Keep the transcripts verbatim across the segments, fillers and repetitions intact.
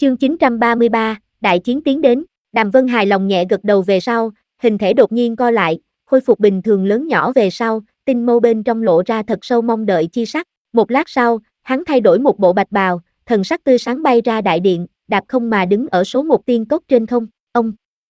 Chương chín trăm ba mươi ba, đại chiến tiến đến. Đàm Vân hài lòng nhẹ gật đầu về sau, hình thể đột nhiên co lại, khôi phục bình thường lớn nhỏ về sau, tinh mâu bên trong lộ ra thật sâu mong đợi chi sắc. Một lát sau, hắn thay đổi một bộ bạch bào, thần sắc tươi sáng bay ra đại điện, đạp không mà đứng ở số một tiên cốc trên không. Ông.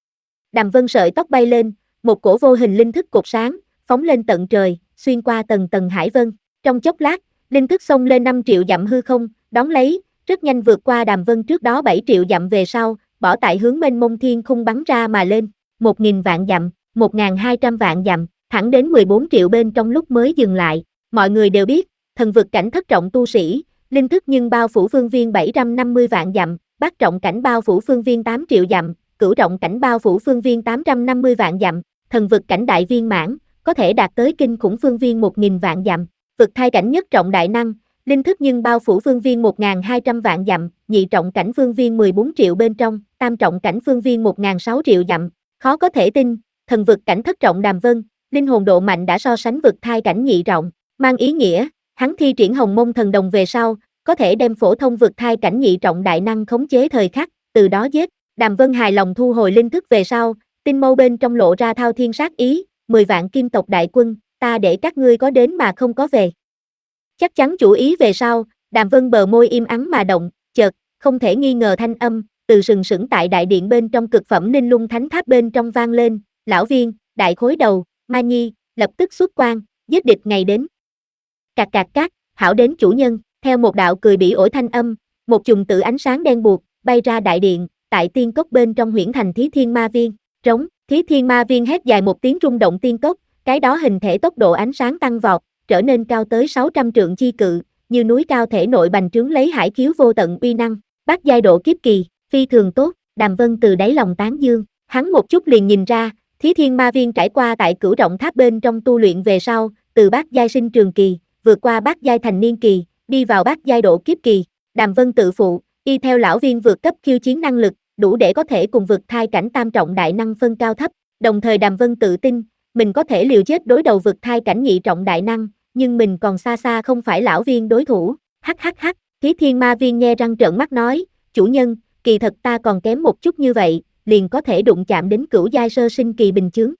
Đàm Vân sợi tóc bay lên, một cổ vô hình linh thức cột sáng, phóng lên tận trời, xuyên qua tầng tầng hải vân. Trong chốc lát, linh thức xông lên năm triệu dặm hư không, đón lấy, rất nhanh vượt qua Đàm Vân trước đó bảy triệu dặm về sau, bỏ tại hướng mênh mông thiên khung bắn ra mà lên, một nghìn vạn dặm, một nghìn hai trăm vạn dặm, thẳng đến mười bốn triệu bên trong lúc mới dừng lại. Mọi người đều biết, thần vực cảnh thất trọng tu sĩ, linh thức nhưng bao phủ phương viên bảy trăm năm mươi vạn dặm, bát trọng cảnh bao phủ phương viên tám triệu dặm, cửu trọng cảnh bao phủ phương viên tám trăm năm mươi vạn dặm, thần vực cảnh đại viên mãn, có thể đạt tới kinh khủng phương viên một nghìn vạn dặm, vực thai cảnh nhất trọng đại năng, linh thức nhưng bao phủ phương viên một nghìn hai trăm vạn dặm, nhị trọng cảnh phương viên mười bốn triệu bên trong, tam trọng cảnh phương viên một nghìn sáu triệu dặm. Khó có thể tin, thần vực cảnh thất trọng Đàm Vân, linh hồn độ mạnh đã so sánh vực thai cảnh nhị trọng, mang ý nghĩa, hắn thi triển Hồng Mông thần đồng về sau, có thể đem phổ thông vực thai cảnh nhị trọng đại năng khống chế thời khắc, từ đó giết. Đàm Vân hài lòng thu hồi linh thức về sau, tinh mâu bên trong lộ ra thao thiên sát ý, mười vạn kim tộc đại quân, ta để các ngươi có đến mà không có về. Chắc chắn chủ ý về sau, Đàm Vân bờ môi im ắng mà động, chợt, không thể nghi ngờ thanh âm, từ sừng sững tại đại điện bên trong cực phẩm Ninh Lung Thánh Tháp bên trong vang lên, lão viên, đại khối đầu, Ma Nhi, lập tức xuất quan, giết địch ngày đến. Cạc cạc cát, hảo đến chủ nhân, theo một đạo cười bỉ ổi thanh âm, một chùm tự ánh sáng đen buộc, bay ra đại điện, tại tiên cốc bên trong huyễn thành Thí Thiên Ma Viên, trống, Thí Thiên Ma Viên hét dài một tiếng rung động tiên cốc, cái đó hình thể tốc độ ánh sáng tăng vọt, trở nên cao tới sáu trăm trượng chi cự, như núi cao thể nội bành trướng lấy hải khiếu vô tận uy năng, bát giai độ kiếp kỳ, phi thường tốt. Đàm Vân từ đáy lòng tán dương, hắn một chút liền nhìn ra, Thí Thiên Ma Viên trải qua tại cửu trọng tháp bên trong tu luyện về sau, từ bát giai sinh trường kỳ, vượt qua bát giai thành niên kỳ, đi vào bát giai độ kiếp kỳ. Đàm Vân tự phụ, y theo lão viên vượt cấp khiêu chiến năng lực, đủ để có thể cùng vượt thai cảnh tam trọng đại năng phân cao thấp, đồng thời Đàm Vân tự tin, mình có thể liều chết đối đầu vượt thai cảnh nhị trọng đại năng, nhưng mình còn xa xa không phải lão viên đối thủ. Hắc hắc hắc, Thí Thiên Ma Viên nghe răng trợn mắt nói, chủ nhân, kỳ thật ta còn kém một chút như vậy, liền có thể đụng chạm đến cửu giai sơ sinh kỳ bình chướng.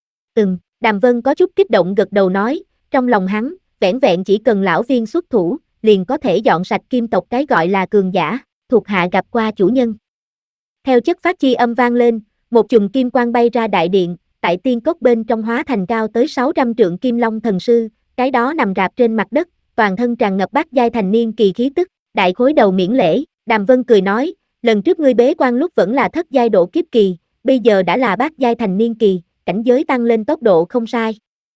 Ừm, Đàm Vân có chút kích động gật đầu nói, trong lòng hắn, vẻn vẹn chỉ cần lão viên xuất thủ, liền có thể dọn sạch kim tộc cái gọi là cường giả, thuộc hạ gặp qua chủ nhân. Theo chất phát chi âm vang lên, một chùm kim quang bay ra đại điện, tại tiên cốc bên trong hóa thành cao tới sáu trăm trượng Kim Long thần sư, cái đó nằm rạp trên mặt đất, toàn thân tràn ngập bát giai thành niên kỳ khí tức, đại khối đầu miễn lễ. Đàm Vân cười nói, lần trước ngươi bế quan lúc vẫn là thất giai độ kiếp kỳ, bây giờ đã là bát giai thành niên kỳ, cảnh giới tăng lên tốc độ không sai.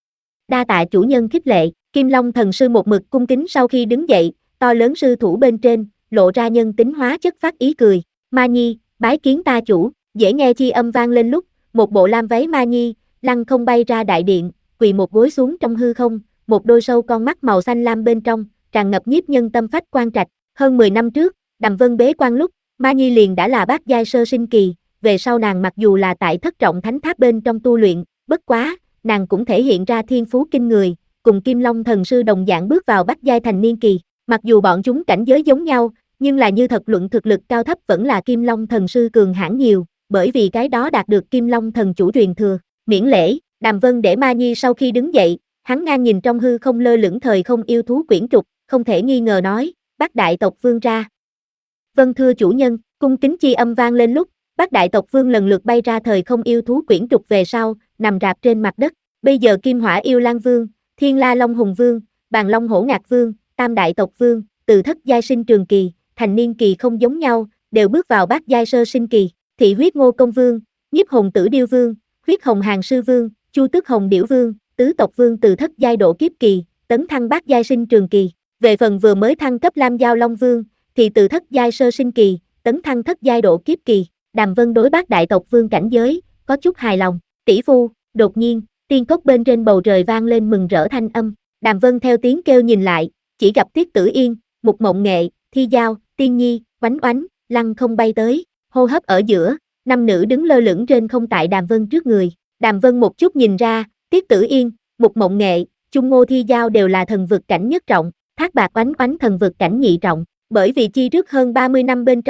Đa tạ chủ nhân khích lệ. Kim Long thần sư một mực cung kính sau khi đứng dậy, to lớn sư thủ bên trên, lộ ra nhân tính hóa chất phát ý cười, Ma Nhi, bái kiến ta chủ. Dễ nghe chi âm vang lên lúc, một bộ lam váy Ma Nhi, lăng không bay ra đại điện, quỳ một gối xuống trong hư không, một đôi sâu con mắt màu xanh lam bên trong, tràn ngập nhiếp nhân tâm phách quan trạch. Hơn mười năm trước, Đàm Vân bế quan lúc, Ma Nhi liền đã là bát giai sơ sinh kỳ, về sau nàng mặc dù là tại thất trọng thánh tháp bên trong tu luyện, bất quá, nàng cũng thể hiện ra thiên phú kinh người, cùng Kim Long thần sư đồng dạng bước vào bát giai thành niên kỳ. Mặc dù bọn chúng cảnh giới giống nhau, nhưng là như thật luận thực lực cao thấp vẫn là Kim Long thần sư cường hãn nhiều, bởi vì cái đó đạt được Kim Long thần chủ truyền thừa. Miễn lễ, Đàm Vân để Ma Nhi sau khi đứng dậy, hắn ngang nhìn trong hư không lơ lửng thời không yêu thú quyển trục, không thể nghi ngờ nói, Bát đại tộc vương ra. Vâng thưa chủ nhân, cung kính chi âm vang lên lúc, Bát đại tộc vương lần lượt bay ra thời không yêu thú quyển trục về sau, nằm rạp trên mặt đất. Bây giờ Kim Hỏa Yêu Lang Vương, Thiên La Long Hùng Vương, Bàn Long Hổ Ngạc Vương, Tam đại tộc vương, từ thất giai sinh trường kỳ, thành niên kỳ không giống nhau, đều bước vào bát giai sơ sinh kỳ. Thị huyết Ngô Công Vương, Nhiếp Hồn Tử Điêu Vương, huyết Hồng Hàng Sư Vương, Chu Tước Hồng Điểu Vương, tứ tộc vương từ thất giai độ kiếp kỳ, tấn thăng bát giai sinh trường kỳ. Về phần vừa mới thăng cấp Lam Giao Long Vương, thì từ thất giai sơ sinh kỳ, tấn thăng thất giai độ kiếp kỳ. Đàm Vân đối bát đại tộc vương cảnh giới, có chút hài lòng. Tỷ phu, đột nhiên, tiên cốc bên trên bầu trời vang lên mừng rỡ thanh âm. Đàm Vân theo tiếng kêu nhìn lại, chỉ gặp Tiết Tử Yên, Mục Mộng Nghệ, Thi Giao, Tiên Nhi, Oánh Oánh, lăng không bay tới, hô hấp ở giữa, năm nữ đứng lơ lửng trên không tại Đàm Vân trước người. Đàm Vân một chút nhìn ra, Tiết Tử Yên, Mục Mộng Nghệ, Chung Ngô Thi Giao đều là thần vực cảnh nhất trọng, Thác Bạc Oánh Oánh thần vực cảnh nhị trọng, bởi vì chi trước hơn ba mươi năm bên trong,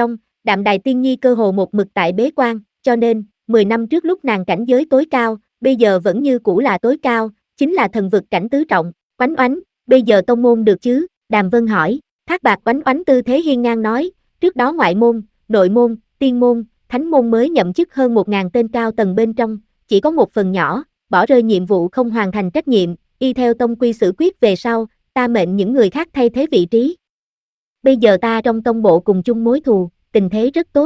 Đạm Đài Tiên Nhi cơ hồ một mực tại bế quan, cho nên, mười năm trước lúc nàng cảnh giới tối cao, bây giờ vẫn như cũ là tối cao, chính là thần vực cảnh tứ trọng. Oánh oánh, bây giờ tông môn được chứ? Đàm Vân hỏi. Thác Bạt oánh oánh tư thế hiên ngang nói, trước đó ngoại môn, nội môn, tiên môn, thánh môn mới nhậm chức hơn một ngàn tên cao tầng bên trong, chỉ có một phần nhỏ, bỏ rơi nhiệm vụ không hoàn thành trách nhiệm, y theo tông quy xử quyết về sau, ta mệnh những người khác thay thế vị trí. Bây giờ ta trong tông bộ cùng chung mối thù, tình thế rất tốt.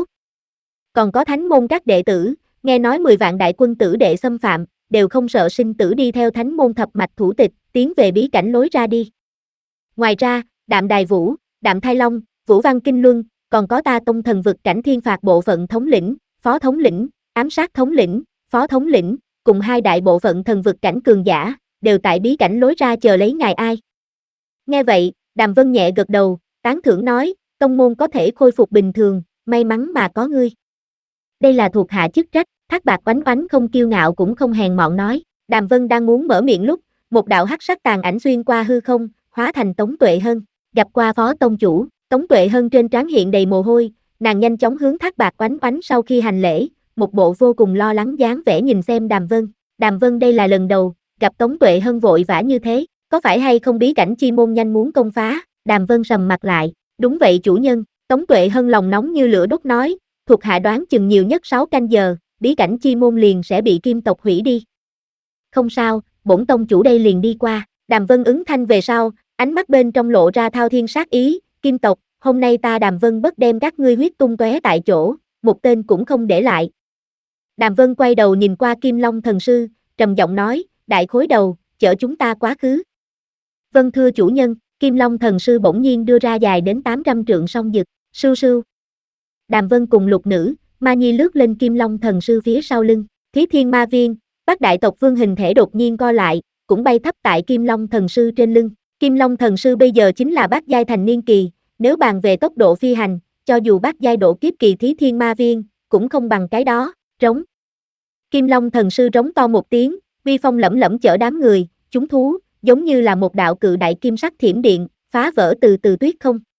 Còn có thánh môn các đệ tử, nghe nói mười vạn đại quân tử đệ xâm phạm, đều không sợ sinh tử đi theo thánh môn thập mạch thủ tịch, tiến về bí cảnh lối ra đi. Ngoài ra, Đạm Đài Vũ, Đạm Thai Long, Vũ Văn Kinh Luân, còn có ta tông thần vực cảnh thiên phạt bộ phận thống lĩnh, phó thống lĩnh, ám sát thống lĩnh, phó thống lĩnh, cùng hai đại bộ phận thần vực cảnh cường giả, đều tại bí cảnh lối ra chờ lấy ngài ai. Nghe vậy, Đàm Vân nhẹ gật đầu, tán thưởng nói, tông môn có thể khôi phục bình thường, may mắn mà có ngươi. Đây là thuộc hạ chức trách, Thác Bạt oánh oánh không kiêu ngạo cũng không hèn mọn nói. Đàm Vân đang muốn mở miệng lúc, một đạo hắc sắc tàn ảnh xuyên qua hư không, hóa thành Tống Tuệ Hân, gặp qua phó tông chủ. Tống Tuệ Hân trên trán hiện đầy mồ hôi, nàng nhanh chóng hướng Thác Bạt oánh oánh sau khi hành lễ, một bộ vô cùng lo lắng dáng vẻ nhìn xem Đàm Vân. Đàm Vân đây là lần đầu gặp Tống Tuệ Hân vội vã như thế, có phải hay không bí cảnh chi môn nhanh muốn công phá? Đàm Vân sầm mặt lại, đúng vậy chủ nhân. Tống Tuệ Hân lòng nóng như lửa đốt nói, thuộc hạ đoán chừng nhiều nhất sáu canh giờ, bí cảnh chi môn liền sẽ bị Kim tộc hủy đi. Không sao, bổn tông chủ đây liền đi qua. Đàm Vân ứng thanh về sau, ánh mắt bên trong lộ ra thao thiên sát ý, Kim tộc, hôm nay ta Đàm Vân bất đem các ngươi huyết tung tóe tại chỗ, một tên cũng không để lại. Đàm Vân quay đầu nhìn qua Kim Long thần sư, trầm giọng nói, đại khối đầu, chở chúng ta quá khứ. Vâng thưa chủ nhân. Kim Long thần sư bỗng nhiên đưa ra dài đến tám trăm trượng song dực, sưu sưu. Đàm Vân cùng lục nữ, Ma Nhi lướt lên Kim Long thần sư phía sau lưng, Thí Thiên Ma Viên, Bát đại tộc vương hình thể đột nhiên co lại, cũng bay thấp tại Kim Long thần sư trên lưng. Kim Long thần sư bây giờ chính là bát giai thành niên kỳ, nếu bàn về tốc độ phi hành, cho dù bát giai độ kiếp kỳ Thí Thiên Ma Viên, cũng không bằng cái đó, trống. Kim Long thần sư rống to một tiếng, uy phong lẫm lẫm chở đám người, chúng thú, giống như là một đạo cự đại kim sắc thiểm điện, phá vỡ từ từ tuyết không.